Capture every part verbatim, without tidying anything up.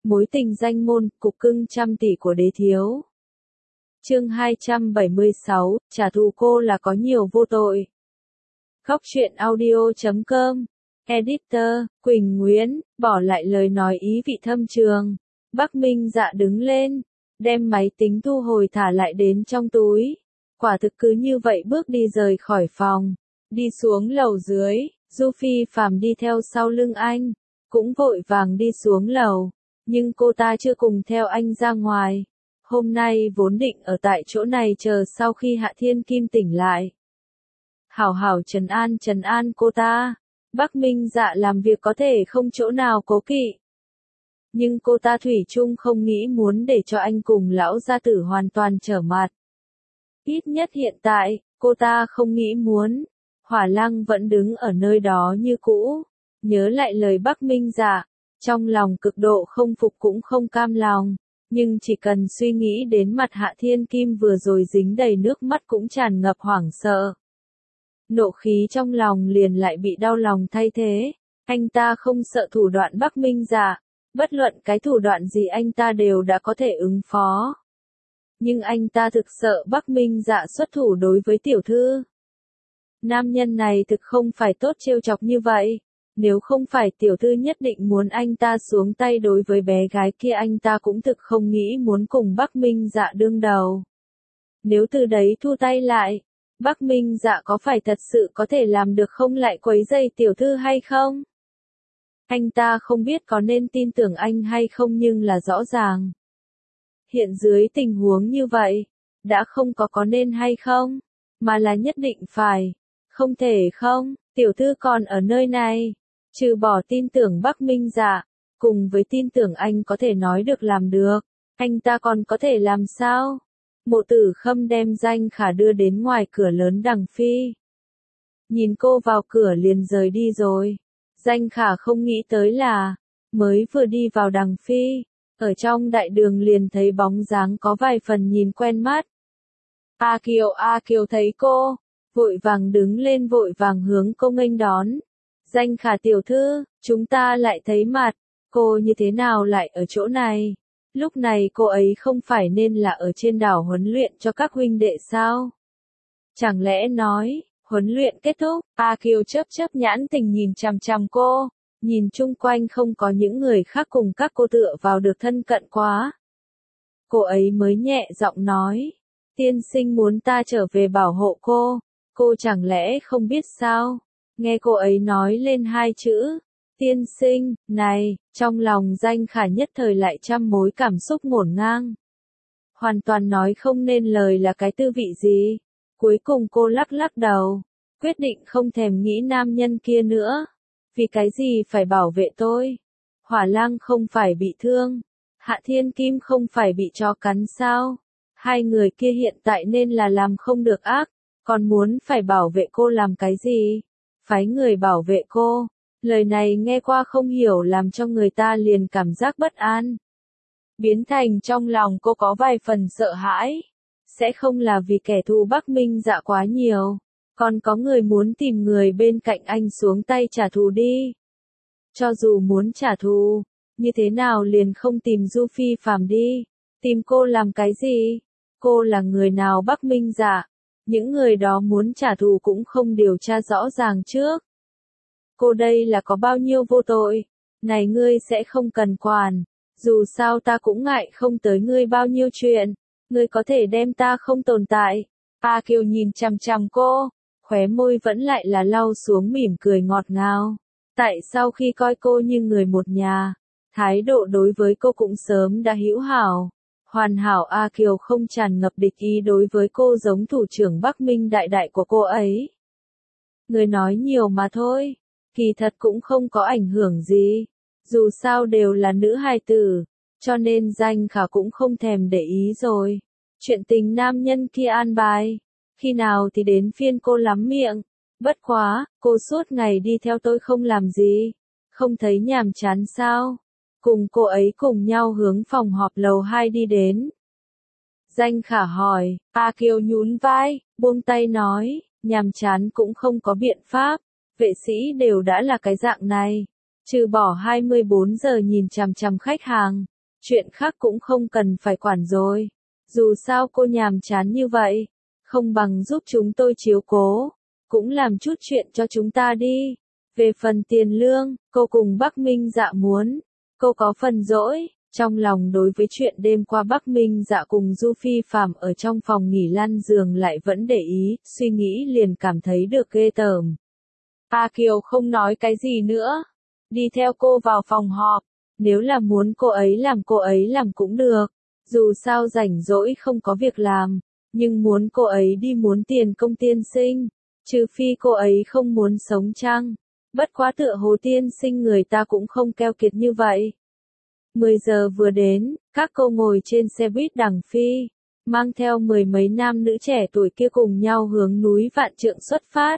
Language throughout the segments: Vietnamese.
Mối tình danh môn, cục cưng trăm tỷ của đế thiếu. Chương hai trăm bảy mươi sáu, trả thù cô là có nhiều vô tội. Góc truyện audio chấm com. Editor, Quỳnh Nguyễn, bỏ lại lời nói ý vị thâm trường. Bắc Minh Dạ đứng lên, đem máy tính thu hồi thả lại đến trong túi. Quả thực cứ như vậy bước đi rời khỏi phòng. Đi xuống lầu dưới, Du Phi Phàm đi theo sau lưng anh. Cũng vội vàng đi xuống lầu. Nhưng cô ta chưa cùng theo anh ra ngoài. Hôm nay vốn định ở tại chỗ này chờ sau khi Hạ Thiên Kim tỉnh lại. Hảo hảo trấn an trấn an cô ta. Bắc Minh Dạ làm việc có thể không chỗ nào cố kỵ. Nhưng cô ta thủy chung không nghĩ muốn để cho anh cùng lão gia tử hoàn toàn trở mặt. Ít nhất hiện tại, cô ta không nghĩ muốn. Hỏa Lăng vẫn đứng ở nơi đó như cũ. Nhớ lại lời Bắc Minh Dạ. Trong lòng cực độ không phục cũng không cam lòng. Nhưng chỉ cần suy nghĩ đến mặt Hạ Thiên Kim vừa rồi dính đầy nước mắt cũng tràn ngập hoảng sợ. Nộ khí trong lòng liền lại bị đau lòng thay thế. Anh ta không sợ thủ đoạn Bắc Minh Dạ. Bất luận cái thủ đoạn gì anh ta đều đã có thể ứng phó. Nhưng anh ta thực sợ Bắc Minh Dạ xuất thủ đối với tiểu thư. Nam nhân này thực không phải tốt trêu chọc như vậy. Nếu không phải tiểu thư nhất định muốn anh ta xuống tay đối với bé gái kia anh ta cũng thực không nghĩ muốn cùng Bắc Minh Dạ đương đầu. Nếu từ đấy thu tay lại, Bắc Minh Dạ có phải thật sự có thể làm được không lại quấy rầy tiểu thư hay không? Anh ta không biết có nên tin tưởng anh hay không nhưng là rõ ràng. Hiện dưới tình huống như vậy, đã không có có nên hay không, mà là nhất định phải. Không thể không, tiểu thư còn ở nơi này. Trừ bỏ tin tưởng Bắc Minh Dạ, cùng với tin tưởng anh có thể nói được làm được, anh ta còn có thể làm sao? Mộ Tử Khâm đem Danh Khả đưa đến ngoài cửa lớn Đằng Phi. Nhìn cô vào cửa liền rời đi rồi. Danh Khả không nghĩ tới là, mới vừa đi vào Đằng Phi, ở trong đại đường liền thấy bóng dáng có vài phần nhìn quen mắt. A Kiều A Kiều thấy cô, vội vàng đứng lên vội vàng hướng cô nghênh đón. Danh Khả tiểu thư, chúng ta lại thấy mặt, cô như thế nào lại ở chỗ này? Lúc này cô ấy không phải nên là ở trên đảo huấn luyện cho các huynh đệ sao? Chẳng lẽ nói, huấn luyện kết thúc, A Kiều chớp chớp nhãn tình nhìn chằm chằm cô, nhìn chung quanh không có những người khác cùng các cô tựa vào được thân cận quá. Cô ấy mới nhẹ giọng nói, tiên sinh muốn ta trở về bảo hộ cô, cô chẳng lẽ không biết sao? Nghe cô ấy nói lên hai chữ, tiên sinh, này, trong lòng Danh Khả nhất thời lại trăm mối cảm xúc ngổn ngang. Hoàn toàn nói không nên lời là cái tư vị gì. Cuối cùng cô lắc lắc đầu, quyết định không thèm nghĩ nam nhân kia nữa. Vì cái gì phải bảo vệ tôi? Hỏa Lang không phải bị thương, Hạ Thiên Kim không phải bị chó cắn sao? Hai người kia hiện tại nên là làm không được ác, còn muốn phải bảo vệ cô làm cái gì? Phái người bảo vệ cô, lời này nghe qua không hiểu làm cho người ta liền cảm giác bất an. Biến thành trong lòng cô có vài phần sợ hãi. Sẽ không là vì kẻ thù Bắc Minh Dạ quá nhiều, còn có người muốn tìm người bên cạnh anh xuống tay trả thù đi. Cho dù muốn trả thù, như thế nào liền không tìm Du Phi Phàm đi, tìm cô làm cái gì? Cô là người nào Bắc Minh Dạ? Những người đó muốn trả thù cũng không điều tra rõ ràng trước. Cô đây là có bao nhiêu vô tội? Này ngươi sẽ không cần quản. Dù sao ta cũng ngại không tới ngươi bao nhiêu chuyện. Ngươi có thể đem ta không tồn tại. A Kiều nhìn chằm chằm cô. Khóe môi vẫn lại là lau xuống mỉm cười ngọt ngào. Tại sao khi coi cô như người một nhà, thái độ đối với cô cũng sớm đã hữu hảo. Hoàn hảo A Kiều không tràn ngập địch ý đối với cô giống thủ trưởng Bắc Minh đại đại của cô ấy. Người nói nhiều mà thôi, kỳ thật cũng không có ảnh hưởng gì. Dù sao đều là nữ hài tử, cho nên Danh Khả cũng không thèm để ý rồi. Chuyện tình nam nhân kia an bài, khi nào thì đến phiên cô lắm miệng. Bất quá, cô suốt ngày đi theo tôi không làm gì, không thấy nhàm chán sao? Cùng cô ấy cùng nhau hướng phòng họp lầu hai đi đến. Danh Khả hỏi, A Kiều nhún vai, buông tay nói, nhàm chán cũng không có biện pháp, vệ sĩ đều đã là cái dạng này, trừ bỏ hai mươi bốn giờ nhìn chằm chằm khách hàng, chuyện khác cũng không cần phải quản rồi. Dù sao cô nhàm chán như vậy, không bằng giúp chúng tôi chiếu cố, cũng làm chút chuyện cho chúng ta đi. Về phần tiền lương, cô cùng Bắc Minh Dạ muốn, cô có phần dỗi. Trong lòng đối với chuyện đêm qua Bắc Minh Dạ cùng Du Phi Phạm ở trong phòng nghỉ lăn giường lại vẫn để ý, suy nghĩ liền cảm thấy được ghê tởm. A Kiều không nói cái gì nữa, đi theo cô vào phòng họp, nếu là muốn cô ấy làm cô ấy làm cũng được, dù sao rảnh rỗi không có việc làm, nhưng muốn cô ấy đi muốn tiền công tiên sinh, trừ phi cô ấy không muốn sống chăng, bất quá tựa hồ tiên sinh người ta cũng không keo kiệt như vậy. mười giờ vừa đến, các cô ngồi trên xe buýt đằng phi, mang theo mười mấy nam nữ trẻ tuổi kia cùng nhau hướng núi Vạn Trượng xuất phát.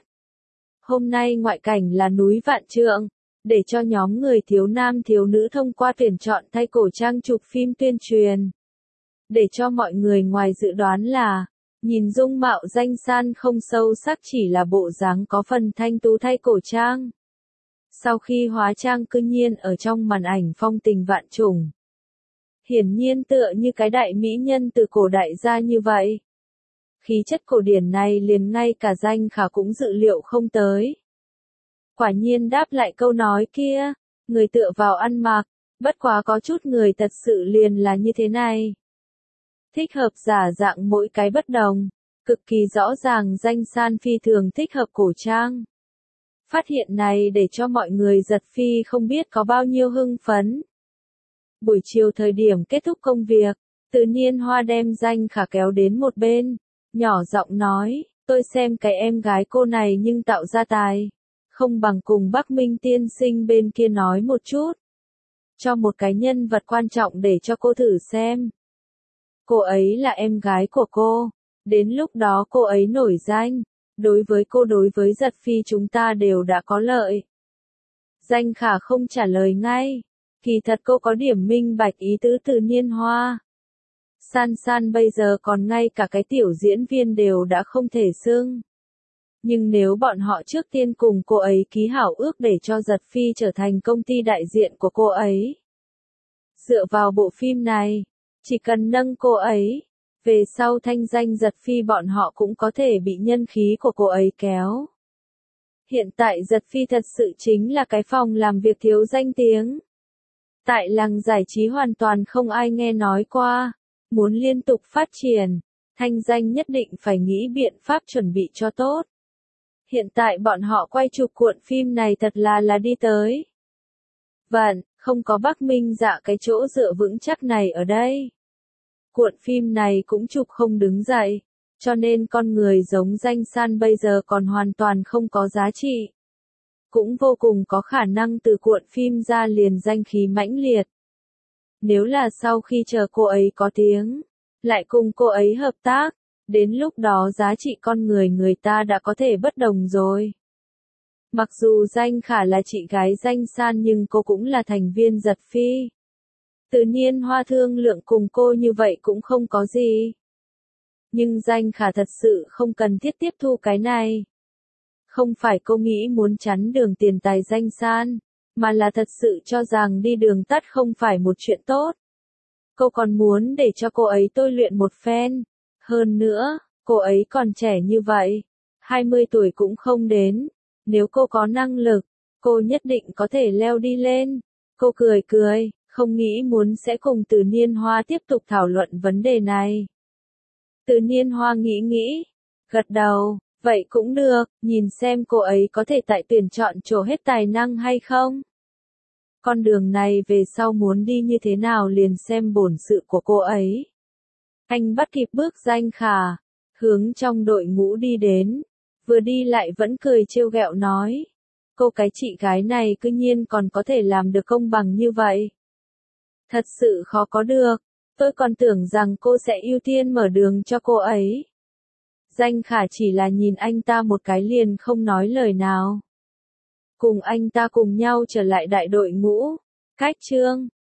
Hôm nay ngoại cảnh là núi Vạn Trượng, để cho nhóm người thiếu nam thiếu nữ thông qua tuyển chọn thay cổ trang chụp phim tuyên truyền. Để cho mọi người ngoài dự đoán là, nhìn dung mạo danh san không sâu sắc chỉ là bộ dáng có phần thanh tú thay cổ trang. Sau khi hóa trang cư nhiên ở trong màn ảnh phong tình vạn trùng. Hiển nhiên tựa như cái đại mỹ nhân từ cổ đại gia như vậy. Khí chất cổ điển này liền ngay cả Danh Khả cũng dự liệu không tới. Quả nhiên đáp lại câu nói kia, người tựa vào ăn mặc, bất quá có chút người thật sự liền là như thế này. Thích hợp giả dạng mỗi cái bất đồng, cực kỳ rõ ràng Danh san phi thường thích hợp cổ trang. Phát hiện này để cho mọi người giật phi không biết có bao nhiêu hưng phấn. Buổi chiều thời điểm kết thúc công việc, Từ Niên Hoa đem Danh Khả kéo đến một bên, nhỏ giọng nói, tôi xem cái em gái cô này nhưng tạo ra tài, không bằng cùng Bắc Minh tiên sinh bên kia nói một chút. Cho một cái nhân vật quan trọng để cho cô thử xem. Cô ấy là em gái của cô, đến lúc đó cô ấy nổi danh, đối với cô đối với giật phi chúng ta đều đã có lợi. Danh Khả không trả lời ngay, kỳ thật cô có điểm minh bạch ý tứ Từ Niên Hoa. San San bây giờ còn ngay cả cái tiểu diễn viên đều đã không thể xưng. Nhưng nếu bọn họ trước tiên cùng cô ấy ký hảo ước để cho giật phi trở thành công ty đại diện của cô ấy. Dựa vào bộ phim này, chỉ cần nâng cô ấy, về sau thanh danh giật phi bọn họ cũng có thể bị nhân khí của cô ấy kéo. Hiện tại giật phi thật sự chính là cái phòng làm việc thiếu danh tiếng. Tại làng giải trí hoàn toàn không ai nghe nói qua, muốn liên tục phát triển, thanh danh nhất định phải nghĩ biện pháp chuẩn bị cho tốt. Hiện tại bọn họ quay chụp cuộn phim này thật là là đi tới. Vâng, không có Bắc Minh Dạ cái chỗ dựa vững chắc này ở đây. Cuộn phim này cũng chụp không đứng dậy, cho nên con người giống Danh San bây giờ còn hoàn toàn không có giá trị. Cũng vô cùng có khả năng từ cuộn phim ra liền danh khí mãnh liệt. Nếu là sau khi chờ cô ấy có tiếng, lại cùng cô ấy hợp tác, đến lúc đó giá trị con người người ta đã có thể bất đồng rồi. Mặc dù Danh Khả là chị gái Danh San nhưng cô cũng là thành viên giật phi. Tự nhiên Hoa thương lượng cùng cô như vậy cũng không có gì. Nhưng Danh Khả thật sự không cần thiết tiếp thu cái này. Không phải cô nghĩ muốn chắn đường tiền tài Danh San, mà là thật sự cho rằng đi đường tắt không phải một chuyện tốt. Cô còn muốn để cho cô ấy tôi luyện một phen. Hơn nữa, cô ấy còn trẻ như vậy, hai mươi tuổi cũng không đến. Nếu cô có năng lực, cô nhất định có thể leo đi lên. Cô cười cười, không nghĩ muốn sẽ cùng Từ Niên Hoa tiếp tục thảo luận vấn đề này. Từ Niên Hoa nghĩ nghĩ, gật đầu, vậy cũng được, nhìn xem cô ấy có thể tại tuyển chọn trổ hết tài năng hay không. Con đường này về sau muốn đi như thế nào liền xem bổn sự của cô ấy. Anh bắt kịp bước Danh Khả, hướng trong đội ngũ đi đến, vừa đi lại vẫn cười trêu ghẹo nói. Cô cái chị gái này cư nhiên còn có thể làm được công bằng như vậy. Thật sự khó có được, tôi còn tưởng rằng cô sẽ ưu tiên mở đường cho cô ấy. Danh Khả chỉ là nhìn anh ta một cái liền không nói lời nào. Cùng anh ta cùng nhau trở lại đại đội ngũ, cách chương.